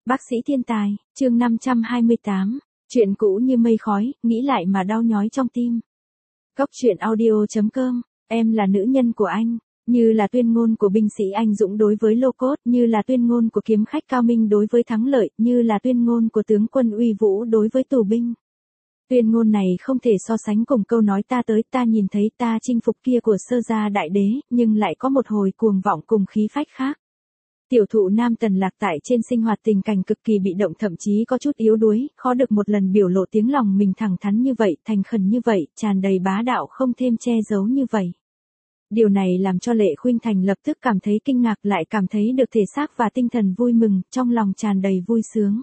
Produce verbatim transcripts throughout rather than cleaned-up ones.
Bác sĩ thiên tài, chương năm trăm hai mươi tám, chuyện cũ như mây khói, nghĩ lại mà đau nhói trong tim. Góc truyện audio chấm com, em là nữ nhân của anh, như là tuyên ngôn của binh sĩ anh dũng đối với lô cốt, như là tuyên ngôn của kiếm khách cao minh đối với thắng lợi, như là tuyên ngôn của tướng quân uy vũ đối với tù binh. Tuyên ngôn này không thể so sánh cùng câu nói ta tới ta nhìn thấy ta chinh phục kia của Sơ Gia Đại Đế, nhưng lại có một hồi cuồng vọng cùng khí phách khác. Tiểu thụ nam Tần Lạc tại trên sinh hoạt tình cảnh cực kỳ bị động, thậm chí có chút yếu đuối, khó được một lần biểu lộ tiếng lòng mình thẳng thắn như vậy, thành khẩn như vậy, tràn đầy bá đạo không thêm che giấu như vậy. Điều này làm cho Lệ Khuynh Thành lập tức cảm thấy kinh ngạc, lại cảm thấy được thể xác và tinh thần vui mừng, trong lòng tràn đầy vui sướng.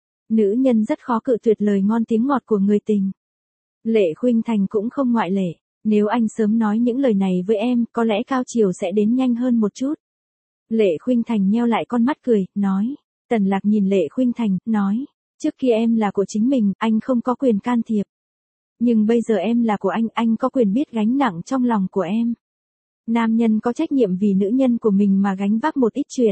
Nữ nhân rất khó cự tuyệt lời ngon tiếng ngọt của người tình. Lệ Khuynh Thành cũng không ngoại lệ, nếu anh sớm nói những lời này với em, có lẽ cao chiều sẽ đến nhanh hơn một chút. Lệ Khuynh Thành nheo lại con mắt cười, nói. Tần Lạc nhìn Lệ Khuynh Thành, nói. Trước kia em là của chính mình, anh không có quyền can thiệp. Nhưng bây giờ em là của anh, anh có quyền biết gánh nặng trong lòng của em. Nam nhân có trách nhiệm vì nữ nhân của mình mà gánh vác một ít chuyện.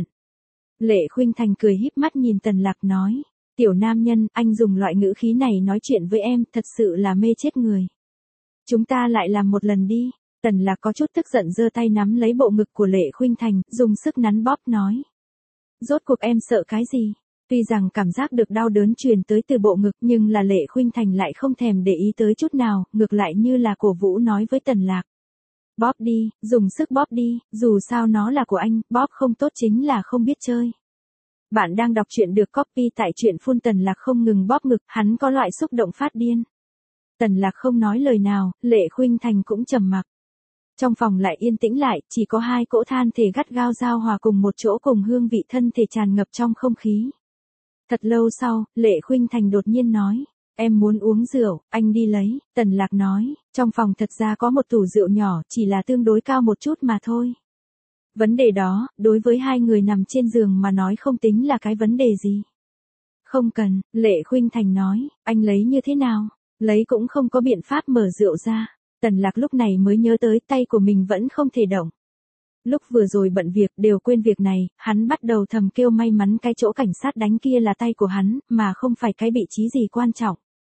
Lệ Khuynh Thành cười híp mắt nhìn Tần Lạc nói. Tiểu nam nhân, anh dùng loại ngữ khí này nói chuyện với em, thật sự là mê chết người. Chúng ta lại làm một lần đi. Tần Lạc có chút tức giận giơ tay nắm lấy bộ ngực của Lệ Khuynh Thành, dùng sức nắn bóp nói. Rốt cuộc em sợ cái gì? Tuy rằng cảm giác được đau đớn truyền tới từ bộ ngực, nhưng là Lệ Khuynh Thành lại không thèm để ý tới chút nào, ngược lại như là cổ vũ nói với Tần Lạc. Bóp đi, dùng sức bóp đi, dù sao nó là của anh, bóp không tốt chính là không biết chơi. Bạn đang đọc truyện được copy tại truyện phun. Tần Lạc không ngừng bóp ngực, hắn có loại xúc động phát điên. Tần Lạc không nói lời nào, Lệ Khuynh Thành cũng trầm mặc. Trong phòng lại yên tĩnh lại, chỉ có hai cỗ than thể gắt gao giao hòa cùng một chỗ, cùng hương vị thân thể tràn ngập trong không khí. Thật lâu sau, Lệ Khuynh Thành đột nhiên nói, em muốn uống rượu, anh đi lấy. Tần Lạc nói, trong phòng thật ra có một tủ rượu nhỏ, chỉ là tương đối cao một chút mà thôi. Vấn đề đó, đối với hai người nằm trên giường mà nói không tính là cái vấn đề gì. Không cần, Lệ Khuynh Thành nói, anh lấy như thế nào? Lấy cũng không có biện pháp mở rượu ra. Tần Lạc lúc này mới nhớ tới tay của mình vẫn không thể động. Lúc vừa rồi bận việc đều quên việc này, hắn bắt đầu thầm kêu may mắn cái chỗ cảnh sát đánh kia là tay của hắn, mà không phải cái vị trí gì quan trọng.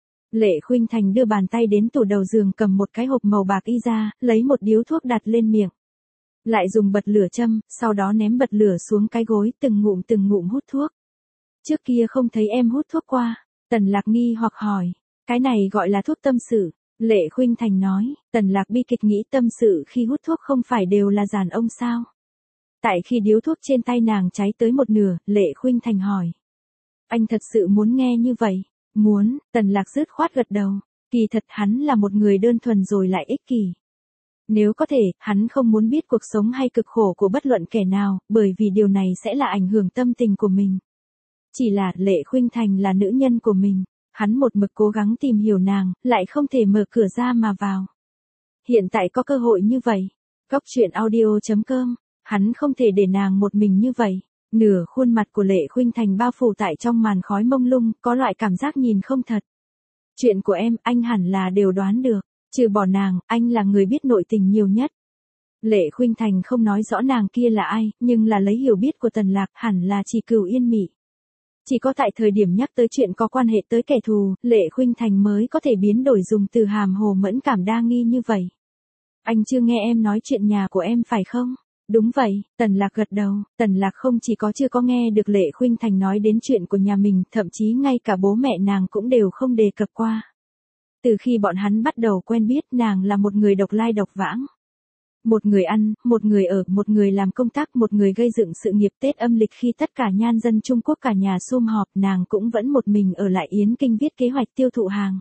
Lệ Khuynh Thành đưa bàn tay đến tủ đầu giường, cầm một cái hộp màu bạc y ra, lấy một điếu thuốc đặt lên miệng. Lại dùng bật lửa châm, sau đó ném bật lửa xuống cái gối, từng ngụm từng ngụm hút thuốc. Trước kia không thấy em hút thuốc qua. Tần Lạc nghi hoặc hỏi, cái này gọi là thuốc tâm sự. Lệ Khuynh Thành nói, Tần Lạc bi kịch nghĩ tâm sự khi hút thuốc không phải đều là giàn ông sao? Tại khi điếu thuốc trên tay nàng cháy tới một nửa, Lệ Khuynh Thành hỏi. Anh thật sự muốn nghe như vậy? Muốn. Tần Lạc dứt khoát gật đầu. Kỳ thật hắn là một người đơn thuần rồi lại ích kỷ. Nếu có thể, hắn không muốn biết cuộc sống hay cực khổ của bất luận kẻ nào, bởi vì điều này sẽ là ảnh hưởng tâm tình của mình. Chỉ là Lệ Khuynh Thành là nữ nhân của mình. Hắn một mực cố gắng tìm hiểu nàng, lại không thể mở cửa ra mà vào. Hiện tại có cơ hội như vậy. Góc truyện audio chấm com, hắn không thể để nàng một mình như vậy. Nửa khuôn mặt của Lệ Khuynh Thành bao phủ tại trong màn khói mông lung, có loại cảm giác nhìn không thật. Chuyện của em, anh hẳn là đều đoán được. Trừ bỏ nàng, anh là người biết nội tình nhiều nhất. Lệ Khuynh Thành không nói rõ nàng kia là ai, nhưng là lấy hiểu biết của Tần Lạc, hẳn là chỉ Cửu Yên Mị. Chỉ có tại thời điểm nhắc tới chuyện có quan hệ tới kẻ thù, Lệ Khuynh Thành mới có thể biến đổi dùng từ hàm hồ mẫn cảm đa nghi như vậy. Anh chưa nghe em nói chuyện nhà của em phải không? Đúng vậy, Tần Lạc gật đầu. Tần Lạc không chỉ có chưa có nghe được Lệ Khuynh Thành nói đến chuyện của nhà mình, thậm chí ngay cả bố mẹ nàng cũng đều không đề cập qua. Từ khi bọn hắn bắt đầu quen biết, nàng là một người độc lai độc vãng. Một người ăn, một người ở, một người làm công tác, một người gây dựng sự nghiệp. Tết âm lịch khi tất cả nhan dân Trung Quốc cả nhà sum họp, nàng cũng vẫn một mình ở lại Yến Kinh viết kế hoạch tiêu thụ hàng.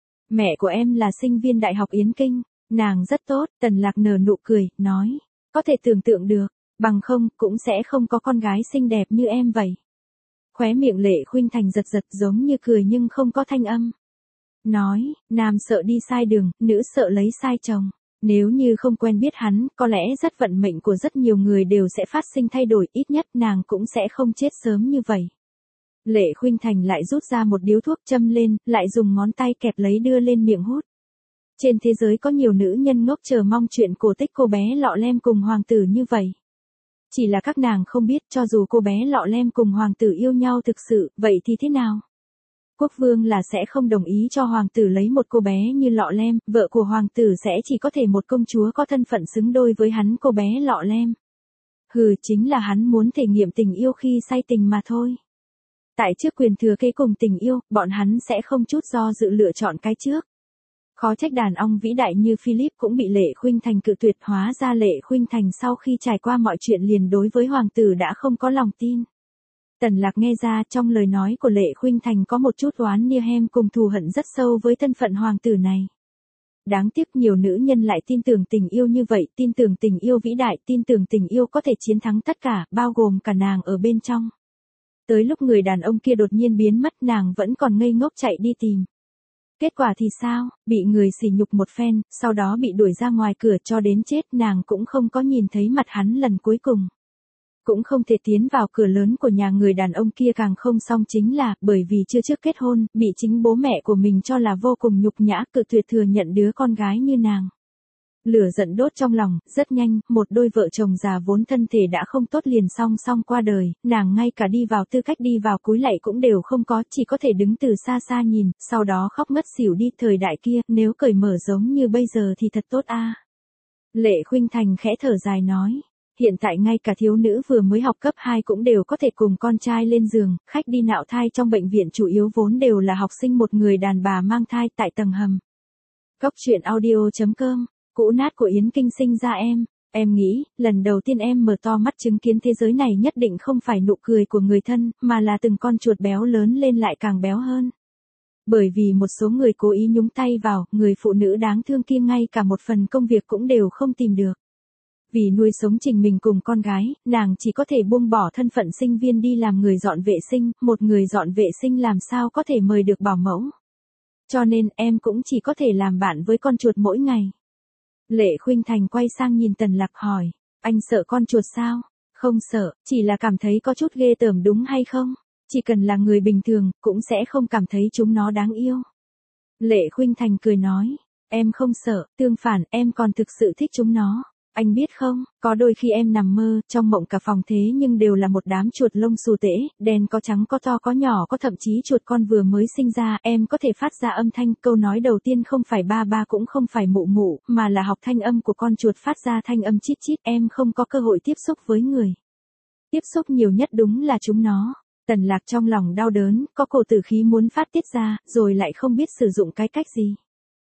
Mẹ của em là sinh viên đại học Yến Kinh, nàng rất tốt. Tần Lạc nở nụ cười, nói, có thể tưởng tượng được, bằng không, cũng sẽ không có con gái xinh đẹp như em vậy. Khóe miệng Lệ Khuynh Thành giật giật giống như cười nhưng không có thanh âm. Nói, nam sợ đi sai đường, nữ sợ lấy sai chồng. Nếu như không quen biết hắn, có lẽ rất vận mệnh của rất nhiều người đều sẽ phát sinh thay đổi, ít nhất nàng cũng sẽ không chết sớm như vậy. Lệ Khuynh Thành lại rút ra một điếu thuốc châm lên, lại dùng ngón tay kẹp lấy đưa lên miệng hút. Trên thế giới có nhiều nữ nhân ngốc chờ mong chuyện cổ tích cô bé lọ lem cùng hoàng tử như vậy. Chỉ là các nàng không biết cho dù cô bé Lọ Lem cùng hoàng tử yêu nhau thực sự, vậy thì thế nào? Quốc vương là sẽ không đồng ý cho hoàng tử lấy một cô bé như Lọ Lem, vợ của hoàng tử sẽ chỉ có thể một công chúa có thân phận xứng đôi với hắn cô bé Lọ Lem. Hừ, chính là hắn muốn thể nghiệm tình yêu khi say tình mà thôi. Tại trước quyền thừa kế cùng tình yêu, bọn hắn sẽ không chút do dự lựa chọn cái trước. Khó trách đàn ông vĩ đại như Philip cũng bị Lệ Khuynh Thành cự tuyệt, hóa ra Lệ Khuynh Thành sau khi trải qua mọi chuyện liền đối với hoàng tử đã không có lòng tin. Tần Lạc nghe ra trong lời nói của Lệ Khuynh Thành có một chút oán niêm cùng thù hận rất sâu với thân phận hoàng tử này. Đáng tiếc nhiều nữ nhân lại tin tưởng tình yêu như vậy, tin tưởng tình yêu vĩ đại, tin tưởng tình yêu có thể chiến thắng tất cả, bao gồm cả nàng ở bên trong. Tới lúc người đàn ông kia đột nhiên biến mất, nàng vẫn còn ngây ngốc chạy đi tìm. Kết quả thì sao? Bị người sỉ nhục một phen, sau đó bị đuổi ra ngoài cửa cho đến chết, nàng cũng không có nhìn thấy mặt hắn lần cuối cùng. Cũng không thể tiến vào cửa lớn của nhà người đàn ông kia, càng không xong chính là, bởi vì chưa trước kết hôn, bị chính bố mẹ của mình cho là vô cùng nhục nhã, cự tuyệt thừa nhận đứa con gái như nàng. Lửa giận đốt trong lòng, rất nhanh, một đôi vợ chồng già vốn thân thể đã không tốt liền song song qua đời, nàng ngay cả đi vào tư cách đi vào cúi lạy cũng đều không có, chỉ có thể đứng từ xa xa nhìn, sau đó khóc ngất xỉu đi. Thời đại kia, nếu cởi mở giống như bây giờ thì thật tốt a. Lệ Khuynh Thành khẽ thở dài nói. Hiện tại ngay cả thiếu nữ vừa mới học cấp hai cũng đều có thể cùng con trai lên giường, khách đi nạo thai trong bệnh viện chủ yếu vốn đều là học sinh, một người đàn bà mang thai tại tầng hầm. Góc truyện audio chấm com, cũ nát của Yến Kinh sinh ra em, em nghĩ, lần đầu tiên em mở to mắt chứng kiến thế giới này nhất định không phải nụ cười của người thân, mà là từng con chuột béo lớn lên lại càng béo hơn. Bởi vì một số người cố ý nhúng tay vào, người phụ nữ đáng thương kia ngay cả một phần công việc cũng đều không tìm được. Vì nuôi sống Trình mình cùng con gái, nàng chỉ có thể buông bỏ thân phận sinh viên đi làm người dọn vệ sinh, một người dọn vệ sinh làm sao có thể mời được bảo mẫu. Cho nên em cũng chỉ có thể làm bạn với con chuột mỗi ngày. Lệ Khuynh Thành quay sang nhìn Tần Lạc hỏi, anh sợ con chuột sao? Không sợ, chỉ là cảm thấy có chút ghê tởm đúng hay không? Chỉ cần là người bình thường, cũng sẽ không cảm thấy chúng nó đáng yêu. Lệ Khuynh Thành cười nói, em không sợ, tương phản, em còn thực sự thích chúng nó. Anh biết không, có đôi khi em nằm mơ, trong mộng cả phòng thế nhưng đều là một đám chuột lông xù tễ, đen có trắng có to có nhỏ có thậm chí chuột con vừa mới sinh ra, em có thể phát ra âm thanh, câu nói đầu tiên không phải ba ba cũng không phải mụ mụ, mà là học thanh âm của con chuột phát ra thanh âm chít chít, em không có cơ hội tiếp xúc với người. Tiếp xúc nhiều nhất đúng là chúng nó. Tần Lạc trong lòng đau đớn, có cổ tử khí muốn phát tiết ra, rồi lại không biết sử dụng cái cách gì.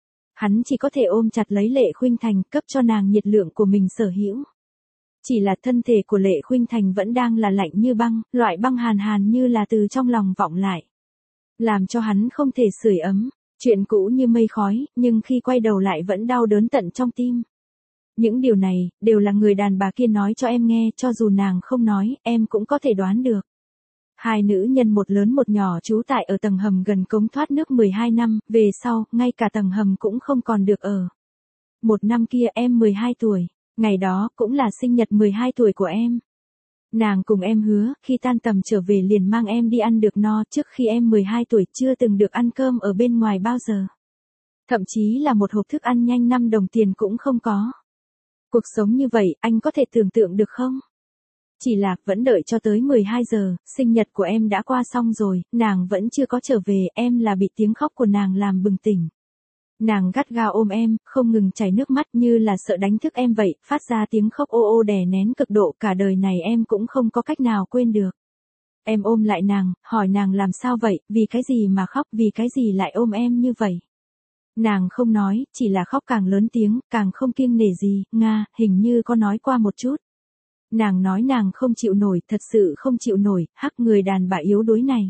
Hắn chỉ có thể ôm chặt lấy Lệ Khuynh Thành, cấp cho nàng nhiệt lượng của mình sở hữu. Chỉ là thân thể của Lệ Khuynh Thành vẫn đang là lạnh như băng, loại băng hàn hàn như là từ trong lòng vọng lại. Làm cho hắn không thể sưởi ấm, chuyện cũ như mây khói, nhưng khi quay đầu lại vẫn đau đớn tận trong tim. Những điều này, đều là người đàn bà kia nói cho em nghe, cho dù nàng không nói, em cũng có thể đoán được. Hai nữ nhân một lớn một nhỏ trú tại ở tầng hầm gần cống thoát nước mười hai năm, về sau, ngay cả tầng hầm cũng không còn được ở. Một năm kia em mười hai tuổi, ngày đó cũng là sinh nhật mười hai tuổi của em. Nàng cùng em hứa, khi tan tầm trở về liền mang em đi ăn được no, trước khi em mười hai tuổi chưa từng được ăn cơm ở bên ngoài bao giờ. Thậm chí là một hộp thức ăn nhanh năm đồng tiền cũng không có. Cuộc sống như vậy, anh có thể tưởng tượng được không? Chỉ là, vẫn đợi cho tới mười hai giờ, sinh nhật của em đã qua xong rồi, nàng vẫn chưa có trở về, em là bị tiếng khóc của nàng làm bừng tỉnh. Nàng gắt gao ôm em, không ngừng chảy nước mắt như là sợ đánh thức em vậy, phát ra tiếng khóc ô ô đè nén cực độ, cả đời này em cũng không có cách nào quên được. Em ôm lại nàng, hỏi nàng làm sao vậy, vì cái gì mà khóc, vì cái gì lại ôm em như vậy. Nàng không nói, chỉ là khóc càng lớn tiếng, càng không kiêng nể gì, Nga, hình như có nói qua một chút. Nàng nói nàng không chịu nổi, thật sự không chịu nổi, hắc người đàn bà yếu đuối này.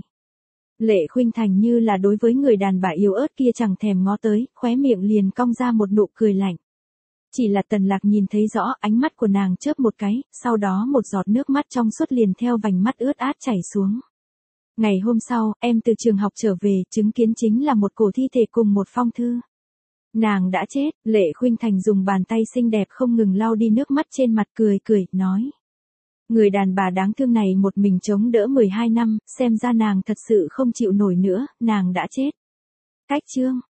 Lệ Khuynh Thành như là đối với người đàn bà yếu ớt kia chẳng thèm ngó tới, khóe miệng liền cong ra một nụ cười lạnh. Chỉ là Tần Lạc nhìn thấy rõ ánh mắt của nàng chớp một cái, sau đó một giọt nước mắt trong suốt liền theo vành mắt ướt át chảy xuống. Ngày hôm sau, em từ trường học trở về, chứng kiến chính là một cổ thi thể cùng một phong thư. Nàng đã chết, Lệ Khuynh Thành dùng bàn tay xinh đẹp không ngừng lau đi nước mắt trên mặt, cười cười, nói. Người đàn bà đáng thương này một mình chống đỡ mười hai năm, xem ra nàng thật sự không chịu nổi nữa, nàng đã chết. Cách chương.